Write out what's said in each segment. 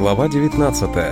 Глава 19.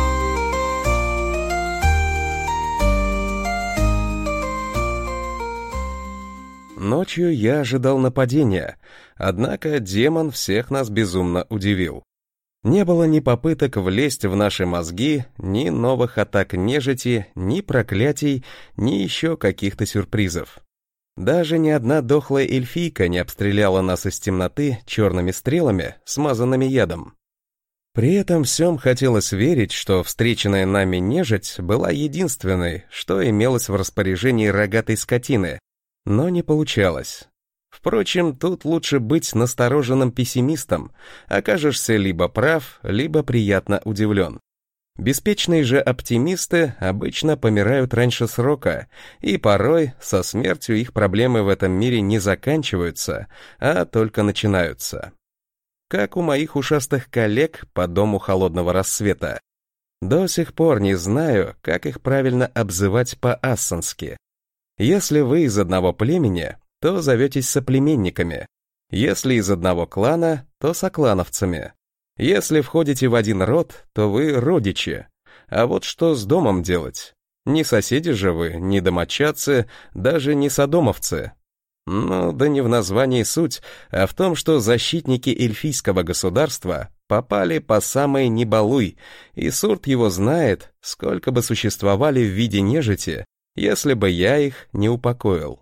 Ночью я ожидал нападения, однако демон всех нас безумно удивил. Не было ни попыток влезть в наши мозги, ни новых атак нежити, ни проклятий, ни еще каких-то сюрпризов. Даже ни одна дохлая эльфийка не обстреляла нас из темноты черными стрелами, смазанными ядом. При этом всем хотелось верить, что встреченная нами нежить была единственной, что имелось в распоряжении рогатой скотины, но не получалось. Впрочем, тут лучше быть настороженным пессимистом, окажешься либо прав, либо приятно удивлен. Беспечные же оптимисты обычно помирают раньше срока, и порой со смертью их проблемы в этом мире не заканчиваются, а только начинаются. Как у моих ушастых коллег по Дому Холодного Рассвета. До сих пор не знаю, как их правильно обзывать по-ассански. Если вы из одного племени, то зоветесь соплеменниками. Если из одного клана, то соклановцами. Если входите в один род, то вы родичи. А вот что с домом делать? Не соседи же вы, не домочадцы, даже не содомовцы. Ну, да не в названии суть, а в том, что защитники эльфийского государства попали по самой не балуй, и Сурт его знает, сколько бы существовали в виде нежити, если бы я их не упокоил.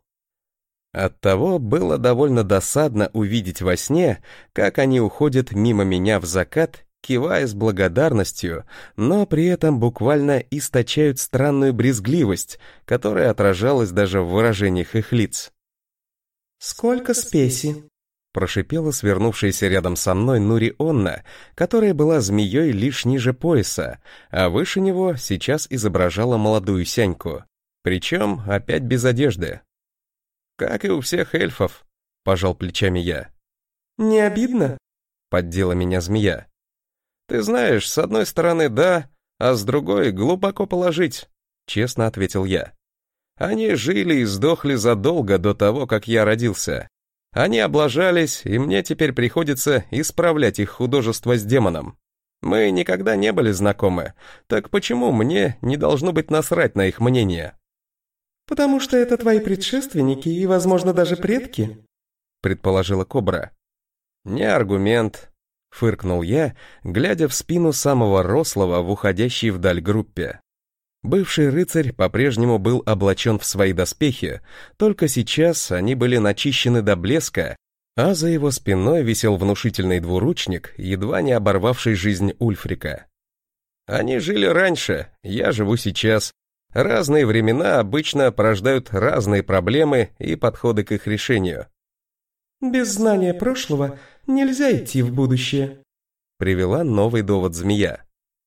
Оттого было довольно досадно увидеть во сне, как они уходят мимо меня в закат, кивая с благодарностью, но при этом буквально источают странную брезгливость, которая отражалась даже в выражениях их лиц. «Сколько спеси?» — прошипела свернувшаяся рядом со мной Нурионна, которая была змеей лишь ниже пояса, а выше него сейчас изображала молодую сяньку, причем опять без одежды. «Как и у всех эльфов», — пожал плечами я. «Не обидно?» — поддела меня змея. «Ты знаешь, с одной стороны да, а с другой глубоко положить», — честно ответил я. «Они жили и сдохли задолго до того, как я родился. Они облажались, и мне теперь приходится исправлять их художество с демоном. Мы никогда не были знакомы, так почему мне не должно быть насрать на их мнение?» «Потому что это твои предшественники и, возможно, даже предки», — предположила Кобра. «Не аргумент», — фыркнул я, глядя в спину самого рослого в уходящей вдаль группе. Бывший рыцарь по-прежнему был облачен в свои доспехи, только сейчас они были начищены до блеска, а за его спиной висел внушительный двуручник, едва не оборвавший жизнь Ульфрика. «Они жили раньше, я живу сейчас. Разные времена обычно порождают разные проблемы и подходы к их решению». «Без знания прошлого нельзя идти в будущее», — привела новый довод змея.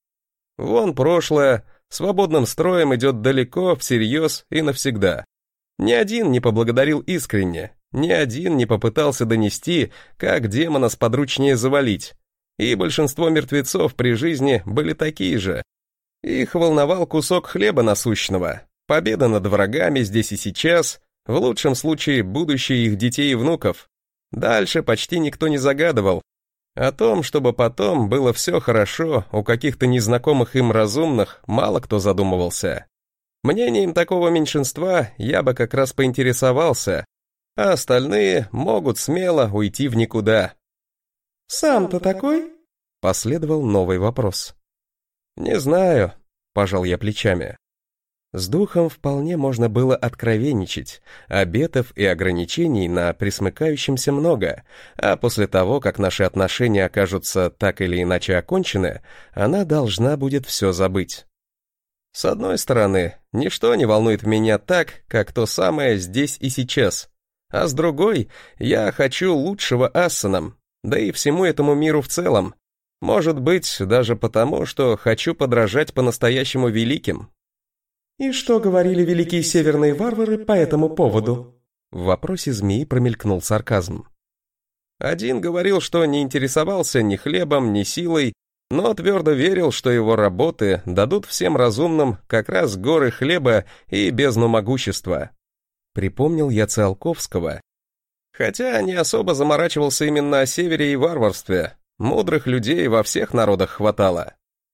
«Вон прошлое, свободным строем идет далеко, всерьез и навсегда. Ни один не поблагодарил искренне, ни один не попытался донести, как демона сподручнее завалить, и большинство мертвецов при жизни были такие же. Их волновал кусок хлеба насущного, победа над врагами здесь и сейчас, в лучшем случае будущее их детей и внуков. Дальше почти никто не загадывал. О том, чтобы потом было все хорошо, у каких-то незнакомых им разумных мало кто задумывался. Мнением такого меньшинства я бы как раз поинтересовался, а остальные могут смело уйти в никуда. «Сам-то такой?» — последовал новый вопрос. «Не знаю», — пожал я плечами. С духом вполне можно было откровенничать, обетов и ограничений на пресмыкающемся много, а после того, как наши отношения окажутся так или иначе окончены, она должна будет все забыть. С одной стороны, ничто не волнует меня так, как то самое здесь и сейчас, а с другой, я хочу лучшего Ассанам, да и всему этому миру в целом. Может быть, даже потому, что хочу подражать по-настоящему великим. «И что говорили великие северные варвары по этому поводу?» В вопросе змеи промелькнул сарказм. Один говорил, что не интересовался ни хлебом, ни силой, но твердо верил, что его работы дадут всем разумным как раз горы хлеба и бездну могущества. Припомнил я Циолковского. Хотя не особо заморачивался именно о севере и варварстве. Мудрых людей во всех народах хватало.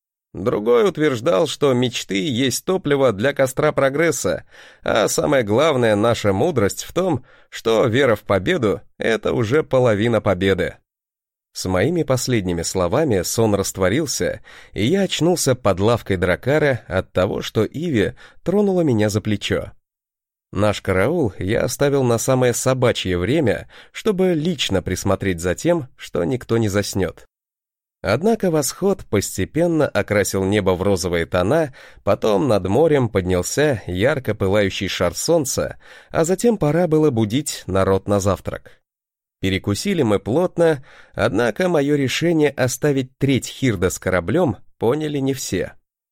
Другой утверждал, что мечты есть топливо для костра прогресса, а самое главное, наша мудрость в том, что вера в победу — это уже половина победы. С моими последними словами сон растворился, и я очнулся под лавкой дракара от того, что Иви тронула меня за плечо. Наш караул я оставил на самое собачье время, чтобы лично присмотреть за тем, что никто не заснет. Однако восход постепенно окрасил небо в розовые тона, потом над морем поднялся ярко пылающий шар солнца, а затем пора было будить народ на завтрак. Перекусили мы плотно, однако мое решение оставить треть Хирда с кораблем поняли не все.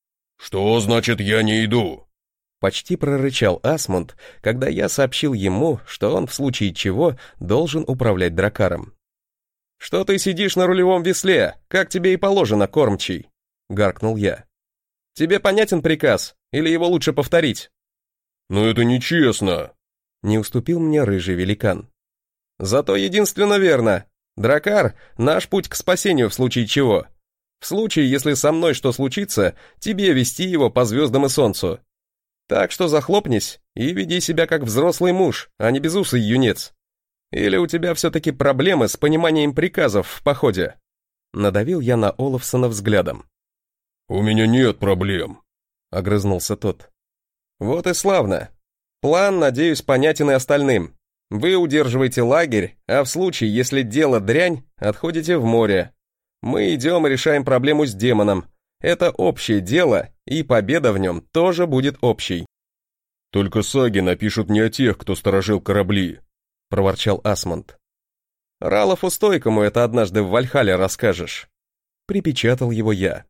«Что значит я не иду?» Почти прорычал Асмунд, когда я сообщил ему, что он в случае чего должен управлять дракаром. «Что ты сидишь на рулевом весле, как тебе и положено, кормчий?» — гаркнул я. «Тебе понятен приказ, или его лучше повторить?» «Но это нечестно!» — не уступил мне рыжий великан. «Зато единственно верно. Дракар — наш путь к спасению в случае чего. В случае, если со мной что случится, тебе вести его по звездам и солнцу. Так что захлопнись и веди себя как взрослый муж, а не безусый юнец. Или у тебя все-таки проблемы с пониманием приказов в походе?» Надавил я на Олафсона взглядом. «У меня нет проблем», — огрызнулся тот. «Вот и славно. План, надеюсь, понятен и остальным. Вы удерживаете лагерь, а в случае, если дело дрянь, отходите в море. Мы идем и решаем проблему с демоном. Это общее дело, и победа в нем тоже будет общей». «Только саги напишут не о тех, кто сторожил корабли», — проворчал Асмунд. «Ралофу Стойкому это однажды в Вальхалле расскажешь», — припечатал его я.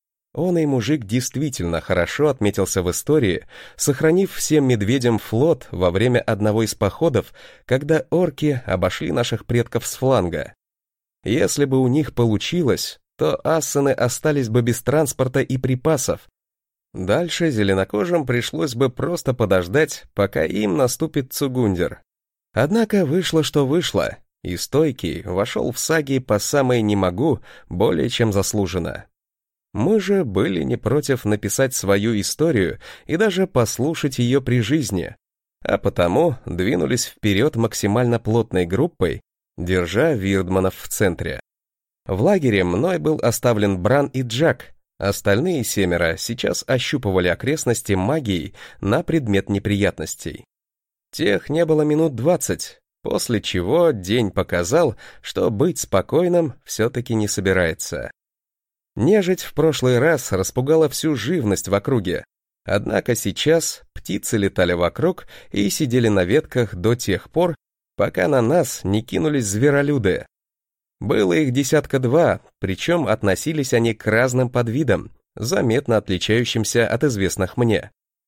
Он и мужик действительно хорошо отметился в истории, сохранив всем медведям флот во время одного из походов, когда орки обошли наших предков с фланга. Если бы у них получилось, то ассены остались бы без транспорта и припасов. Дальше зеленокожим пришлось бы просто подождать, пока им наступит Цугундер. Однако вышло, что вышло, и Стойкий вошел в саги по самое не могу, более чем заслуженно. Мы же были не против написать свою историю и даже послушать ее при жизни, а потому двинулись вперед максимально плотной группой, держа Вирдманов в центре. В лагере мной был оставлен Бран и Джак, остальные 7 сейчас ощупывали окрестности магией на предмет неприятностей. Тех не было минут 20, после чего день показал, что быть спокойным все-таки не собирается. Нежить в прошлый раз распугала всю живность в округе, однако сейчас птицы летали вокруг и сидели на ветках до тех пор, пока на нас не кинулись зверолюды. Было их 2, причем относились они к разным подвидам, заметно отличающимся от известных мне.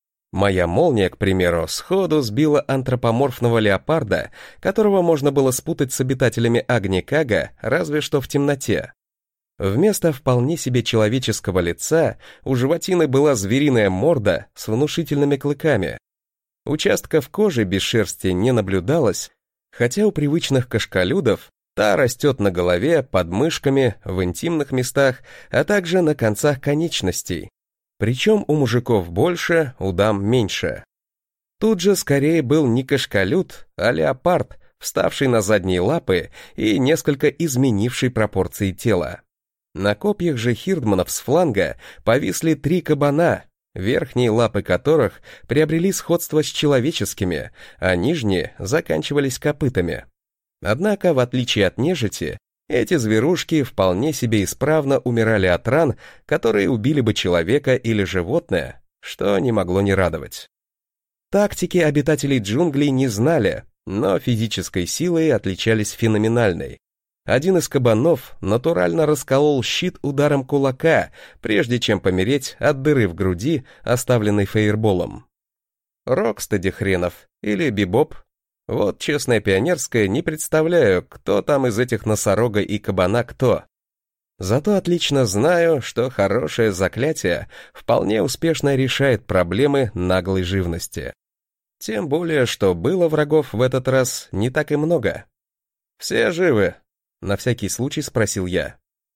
Моя молния, к примеру, сходу сбила антропоморфного леопарда, которого можно было спутать с обитателями Агни-Кага, разве что в темноте. Вместо вполне себе человеческого лица у животины была звериная морда с внушительными клыками. Участков кожи без шерсти не наблюдалось, хотя у привычных кашкалюдов та растет на голове, под мышками, в интимных местах, а также на концах конечностей. Причем у мужиков больше, у дам меньше. Тут же скорее был не кашкалют, а леопард, вставший на задние лапы и несколько изменивший пропорции тела. На копьях же хирдманов с фланга повисли 3 кабана, верхние лапы которых приобрели сходство с человеческими, а нижние заканчивались копытами. Однако, в отличие от нежити, эти зверушки вполне себе исправно умирали от ран, которые убили бы человека или животное, что не могло не радовать. Тактики обитателей джунглей не знали, но физической силой отличались феноменальной. Один из кабанов натурально расколол щит ударом кулака, прежде чем помереть от дыры в груди, оставленной фейерболом. Рокстеди хренов или Бибоп. Вот честная пионерская, не представляю, кто там из этих носорога и кабана кто. Зато отлично знаю, что хорошее заклятие вполне успешно решает проблемы наглой живности. Тем более, что было врагов в этот раз не так и много. «Все живы?» — на всякий случай спросил я.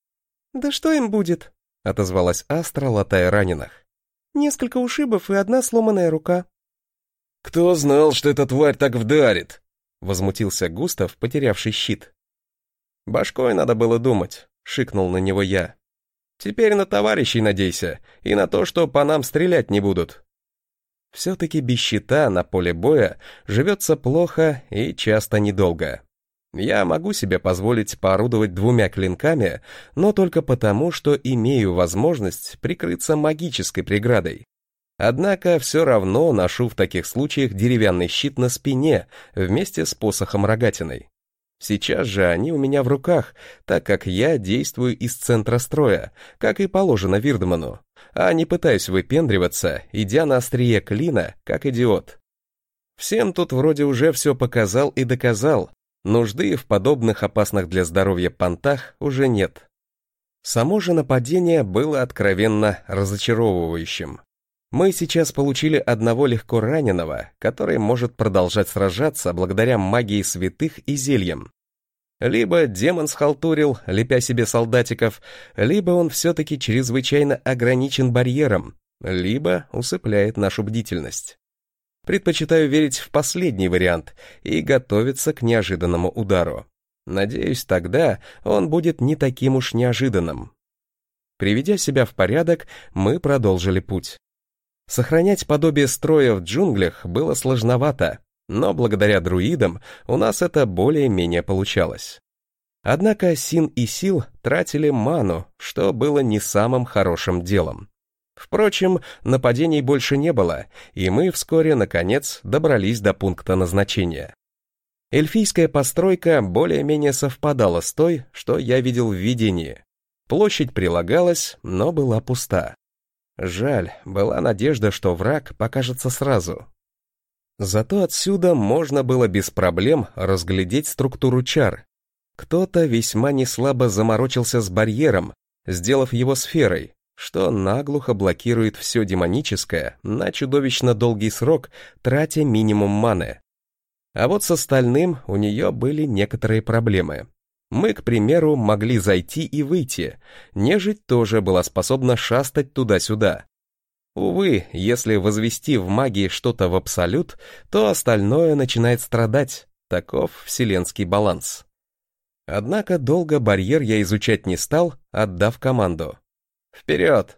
«Да что им будет?» — отозвалась Астра, латая раненых. «Несколько ушибов и одна сломанная рука». «Кто знал, что эта тварь так вдарит?» — возмутился Густав, потерявший щит. «Башкой надо было думать», — шикнул на него я. «Теперь на товарищей надейся, и на то, что по нам стрелять не будут». Все-таки без щита на поле боя живется плохо и часто недолго. Я могу себе позволить поорудовать двумя клинками, но только потому, что имею возможность прикрыться магической преградой. Однако все равно ношу в таких случаях деревянный щит на спине вместе с посохом-рогатиной. Сейчас же они у меня в руках, так как я действую из центра строя, как и положено Вирдману, а не пытаюсь выпендриваться, идя на острие клина, как идиот. Всем тут вроде уже все показал и доказал, нужды в подобных опасных для здоровья понтах уже нет. Само же нападение было откровенно разочаровывающим. Мы сейчас получили одного легко раненого, который может продолжать сражаться благодаря магии святых и зельям. Либо демон схалтурил, лепя себе солдатиков, либо он все-таки чрезвычайно ограничен барьером, либо усыпляет нашу бдительность. Предпочитаю верить в последний вариант и готовиться к неожиданному удару. Надеюсь, тогда он будет не таким уж неожиданным. Приведя себя в порядок, мы продолжили путь. Сохранять подобие строя в джунглях было сложновато, но благодаря друидам у нас это более-менее получалось. Однако Син и Сил тратили ману, что было не самым хорошим делом. Впрочем, нападений больше не было, и мы вскоре, наконец, добрались до пункта назначения. Эльфийская постройка более-менее совпадала с той, что я видел в видении. Площадь прилагалась, но была пуста. Жаль, была надежда, что враг покажется сразу. Зато отсюда можно было без проблем разглядеть структуру чар. Кто-то весьма неслабо заморочился с барьером, сделав его сферой, что наглухо блокирует все демоническое на чудовищно долгий срок, тратя минимум маны. А вот с остальным у нее были некоторые проблемы. Мы, к примеру, могли зайти и выйти, нежить тоже была способна шастать туда-сюда. Увы, если возвести в магии что-то в абсолют, то остальное начинает страдать, таков вселенский баланс. Однако долго барьер я изучать не стал, отдав команду. «Вперед!»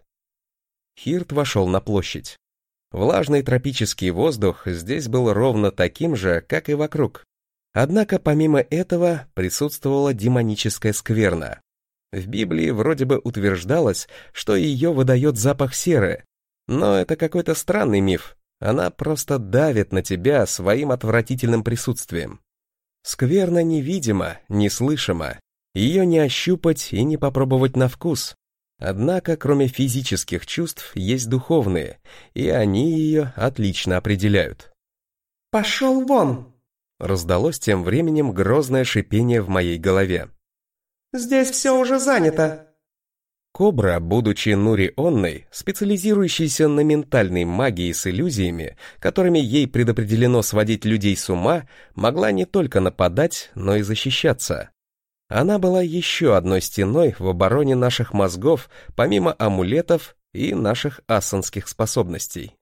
Хирт вошел на площадь. Влажный тропический воздух здесь был ровно таким же, как и вокруг. Однако помимо этого присутствовала демоническая скверна. В Библии вроде бы утверждалось, что ее выдает запах серы, но это какой-то странный миф, она просто давит на тебя своим отвратительным присутствием. Скверна невидима, неслышима, ее не ощупать и не попробовать на вкус. Однако, кроме физических чувств, есть духовные, и они ее отлично определяют. «Пошел вон!» Раздалось тем временем грозное шипение в моей голове. «Здесь все уже занято!» Кобра, будучи Нури-онной, специализирующейся на ментальной магии с иллюзиями, которыми ей предопределено сводить людей с ума, могла не только нападать, но и защищаться. Она была еще одной стеной в обороне наших мозгов, помимо амулетов и наших ассанских способностей.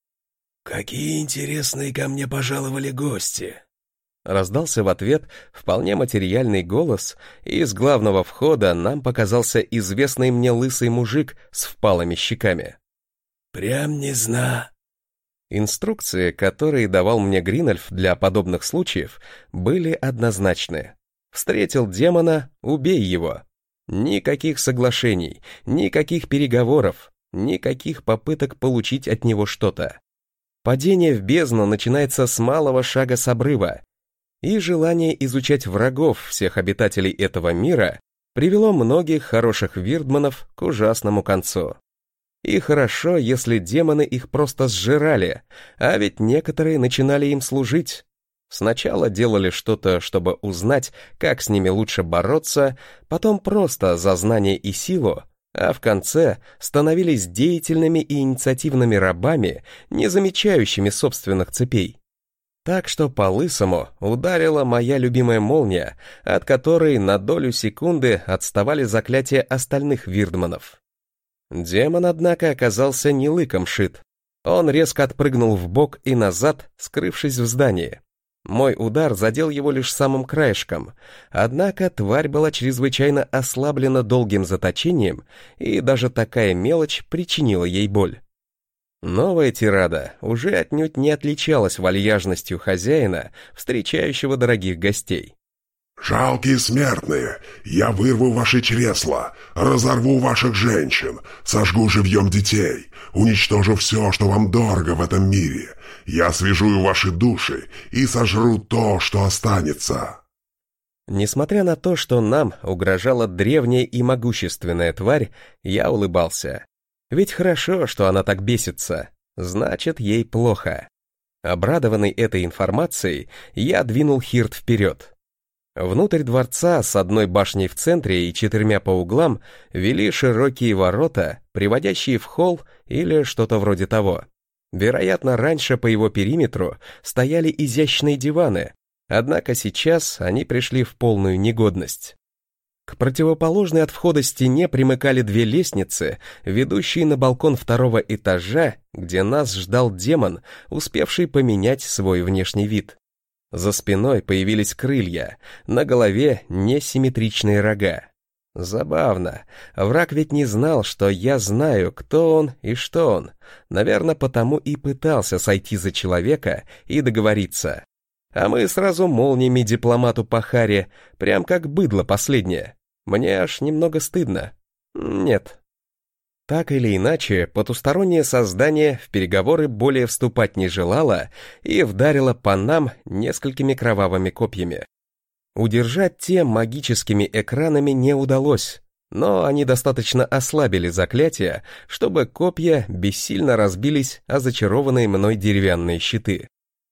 «Какие интересные ко мне пожаловали гости!» Раздался в ответ вполне материальный голос, и из главного входа нам показался известный мне лысый мужик с впалыми щеками. «Прям не знаю». Инструкции, которые давал мне Гринольф для подобных случаев, были однозначны. Встретил демона — убей его. Никаких соглашений, никаких переговоров, никаких попыток получить от него что-то. Падение в бездну начинается с малого шага с обрыва, и желание изучать врагов всех обитателей этого мира привело многих хороших вирдманов к ужасному концу. И хорошо, если демоны их просто сжирали, а ведь некоторые начинали им служить. Сначала делали что-то, чтобы узнать, как с ними лучше бороться, потом просто за знание и силу, а в конце становились деятельными и инициативными рабами, не замечающими собственных цепей. Так что по лысому ударила моя любимая молния, от которой на долю секунды отставали заклятия остальных вирдманов. Демон, однако, оказался не лыком шит. Он резко отпрыгнул вбок и назад, скрывшись в здании. Мой удар задел его лишь самым краешком, однако тварь была чрезвычайно ослаблена долгим заточением, и даже такая мелочь причинила ей боль. Новая тирада уже отнюдь не отличалась вальяжностью хозяина, встречающего дорогих гостей. «Жалкие смертные, я вырву ваши чресла, разорву ваших женщин, сожгу живьем детей, уничтожу все, что вам дорого в этом мире. Я свяжу ваши души и сожру то, что останется». Несмотря на то, что нам угрожала древняя и могущественная тварь, я улыбался. Ведь хорошо, что она так бесится, значит, ей плохо. Обрадованный этой информацией, я двинул Хирт вперед. Внутрь дворца с одной башней в центре и 4 по углам вели широкие ворота, приводящие в холл или что-то вроде того. Вероятно, раньше по его периметру стояли изящные диваны, однако сейчас они пришли в полную негодность. К противоположной от входа стене примыкали 2 лестницы, ведущие на балкон 2-го этажа, где нас ждал демон, успевший поменять свой внешний вид. За спиной появились крылья, на голове несимметричные рога. Забавно, враг ведь не знал, что я знаю, кто он и что он, наверное, потому и пытался сойти за человека и договориться. А мы сразу молниями дипломату по харе, прям как быдло последнее. Мне аж немного стыдно. Нет. Так или иначе, потустороннее создание в переговоры более вступать не желало и вдарило по нам несколькими кровавыми копьями. Удержать те магическими экранами не удалось, но они достаточно ослабили заклятие, чтобы копья бессильно разбились о зачарованные мной деревянные щиты.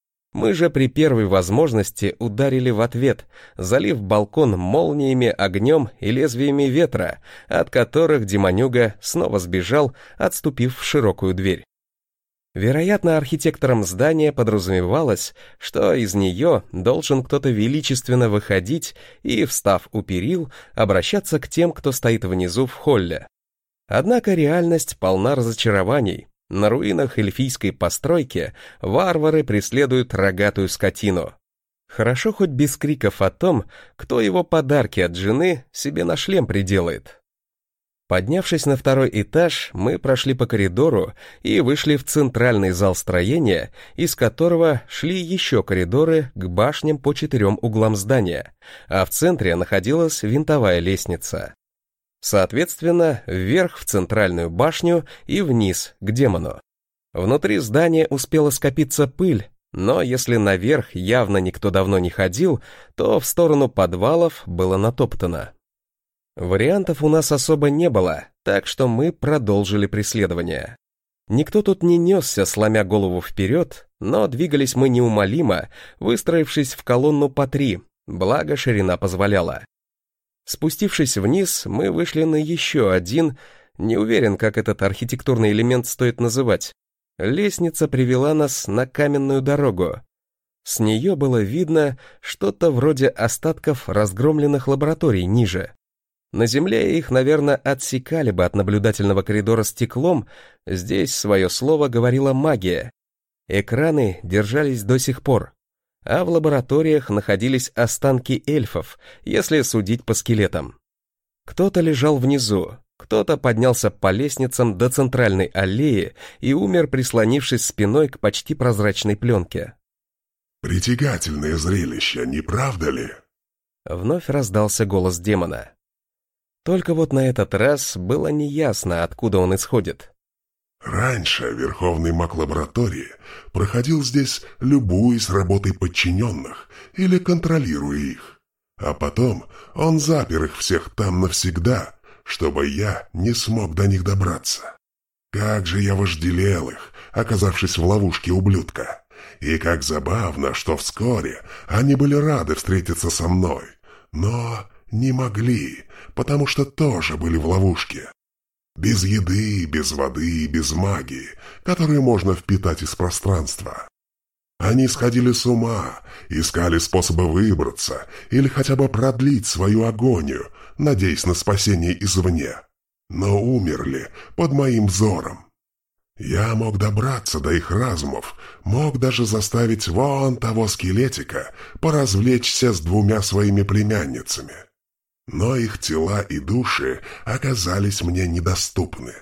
Мы же при первой возможности ударили в ответ, залив балкон молниями, огнем и лезвиями ветра, от которых демонюга снова сбежал, отступив в широкую дверь. Вероятно, архитекторам здания подразумевалось, что из нее должен кто-то величественно выходить и, встав у перил, обращаться к тем, кто стоит внизу в холле. Однако реальность полна разочарований. На руинах эльфийской постройки варвары преследуют рогатую скотину. Хорошо хоть без криков о том, кто его подарки от жены себе на шлем приделает. Поднявшись на 2-й этаж, мы прошли по коридору и вышли в центральный зал строения, из которого шли еще коридоры к башням по 4 углам здания, а в центре находилась винтовая лестница. Соответственно, вверх в центральную башню и вниз к демону. Внутри здания успела скопиться пыль, но если наверх явно никто давно не ходил, то в сторону подвалов было натоптано. Вариантов у нас особо не было, так что мы продолжили преследование. Никто тут не несся, сломя голову вперед, но двигались мы неумолимо, выстроившись в колонну по 3, благо ширина позволяла. Спустившись вниз, мы вышли на еще один, не уверен, как этот архитектурный элемент стоит называть. Лестница привела нас на каменную дорогу. С нее было видно что-то вроде остатков разгромленных лабораторий ниже. На земле их, наверное, отсекали бы от наблюдательного коридора стеклом, здесь свое слово говорила магия. Экраны держались до сих пор. А в лабораториях находились останки эльфов, если судить по скелетам. Кто-то лежал внизу, кто-то поднялся по лестницам до центральной аллеи и умер, прислонившись спиной к почти прозрачной пленке. «Притягательное зрелище, не правда ли?» Вновь раздался голос демона. Только вот на этот раз было неясно, откуда он исходит. «Раньше Верховный маг лаборатории проходил здесь, любуясь работой подчиненных или контролируя их. А потом он запер их всех там навсегда, чтобы я не смог до них добраться. Как же я вожделел их, оказавшись в ловушке ублюдка. И как забавно, что вскоре они были рады встретиться со мной, но не могли, потому что тоже были в ловушке. Без еды, без воды, без магии, которую можно впитать из пространства. Они сходили с ума, искали способы выбраться или хотя бы продлить свою агонию, надеясь на спасение извне. Но умерли под моим взором. Я мог добраться до их разумов, мог даже заставить вон того скелетика поразвлечься с 2 своими племянницами. Но их тела и души оказались мне недоступны.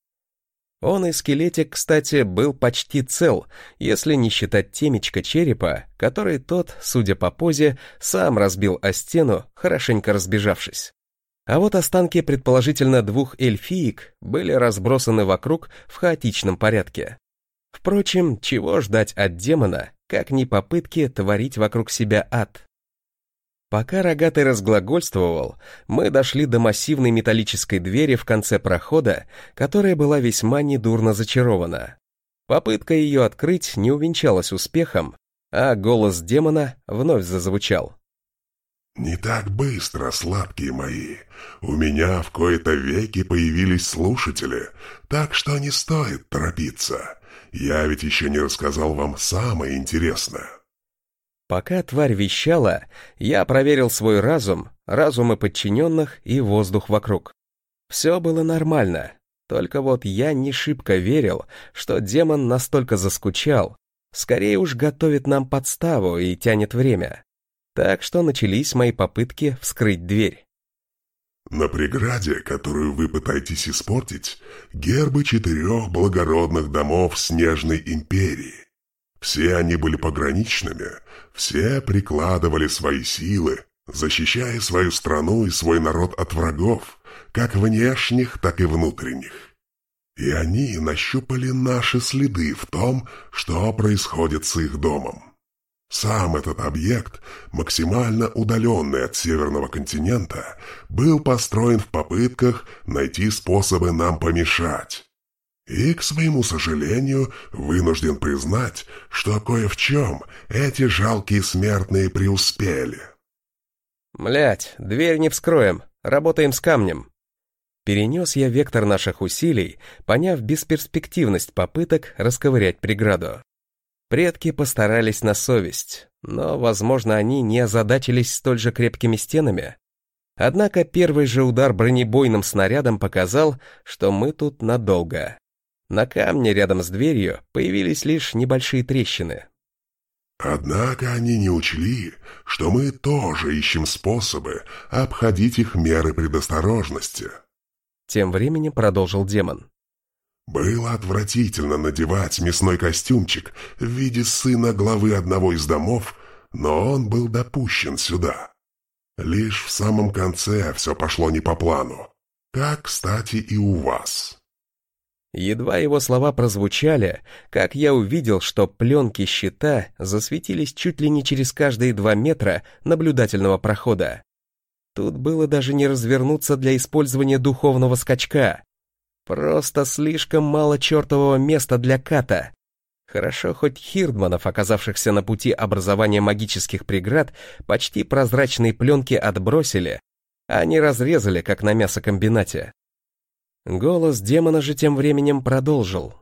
Он и скелетик, кстати, был почти цел, если не считать темечко черепа, который тот, судя по позе, сам разбил о стену, хорошенько разбежавшись. А вот останки, предположительно, 2 эльфиек были разбросаны вокруг в хаотичном порядке. Впрочем, чего ждать от демона, как ни попытки творить вокруг себя ад? Пока Рогатый разглагольствовал, мы дошли до массивной металлической двери в конце прохода, которая была весьма недурно зачарована. Попытка ее открыть не увенчалась успехом, а голос демона вновь зазвучал. «Не так быстро, сладкие мои. У меня в кои-то веки появились слушатели, так что не стоит торопиться. Я ведь еще не рассказал вам самое интересное». Пока тварь вещала, я проверил свой разум, разумы подчиненных и воздух вокруг. Все было нормально, только вот я не шибко верил, что демон настолько заскучал, скорее уж готовит нам подставу и тянет время. Так что начались мои попытки вскрыть дверь. На преграде, которую вы пытаетесь испортить, гербы 4 благородных домов Снежной империи. Все они были пограничными, все прикладывали свои силы, защищая свою страну и свой народ от врагов, как внешних, так и внутренних. И они нащупали наши следы в том, что происходит с их домом. Сам этот объект, максимально удаленный от Северного континента, был построен в попытках найти способы нам помешать. И, к своему сожалению, вынужден признать, что кое в чем эти жалкие смертные преуспели. Млять, дверь не вскроем, работаем с камнем. Перенес я вектор наших усилий, поняв бесперспективность попыток расковырять преграду. Предки постарались на совесть, но, возможно, они не озадачились столь же крепкими стенами. Однако первый же удар бронебойным снарядом показал, что мы тут надолго. На камне рядом с дверью появились лишь небольшие трещины. Однако они не учли, что мы тоже ищем способы обходить их меры предосторожности. Тем временем продолжил демон. Было отвратительно надевать мясной костюмчик в виде сына главы одного из домов, но он был допущен сюда. Лишь в самом конце все пошло не по плану, как, кстати, и у вас. Едва его слова прозвучали, как я увидел, что пленки щита засветились чуть ли не через каждые 2 метра наблюдательного прохода. Тут было даже не развернуться для использования духовного скачка. Просто слишком мало чертового места для ката. Хорошо, хоть хирдманов, оказавшихся на пути образования магических преград, почти прозрачные пленки отбросили, а не разрезали, как на мясокомбинате. Голос демона же тем временем продолжил.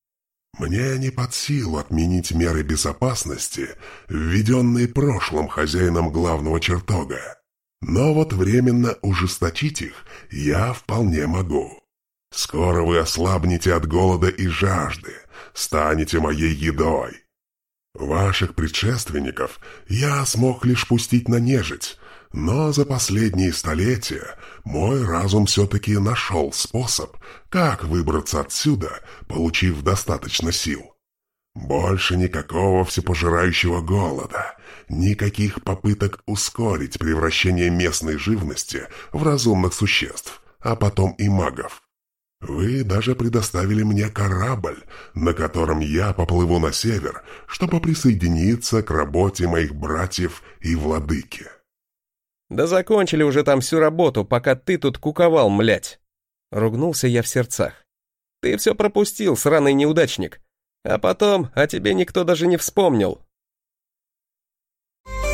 «Мне не под силу отменить меры безопасности, введенные прошлым хозяином главного чертога. Но вот временно ужесточить их я вполне могу. Скоро вы ослабнете от голода и жажды, станете моей едой. Ваших предшественников я смог лишь пустить на нежить, но за последние столетия мой разум все-таки нашел способ, как выбраться отсюда, получив достаточно сил. Больше никакого всепожирающего голода, никаких попыток ускорить превращение местной живности в разумных существ, а потом и магов. Вы даже предоставили мне корабль, на котором я поплыву на север, чтобы присоединиться к работе моих братьев и владыки». «Да закончили уже там всю работу, пока ты тут куковал, млять!» Ругнулся я в сердцах. «Ты все пропустил, сраный неудачник. А потом о тебе никто даже не вспомнил.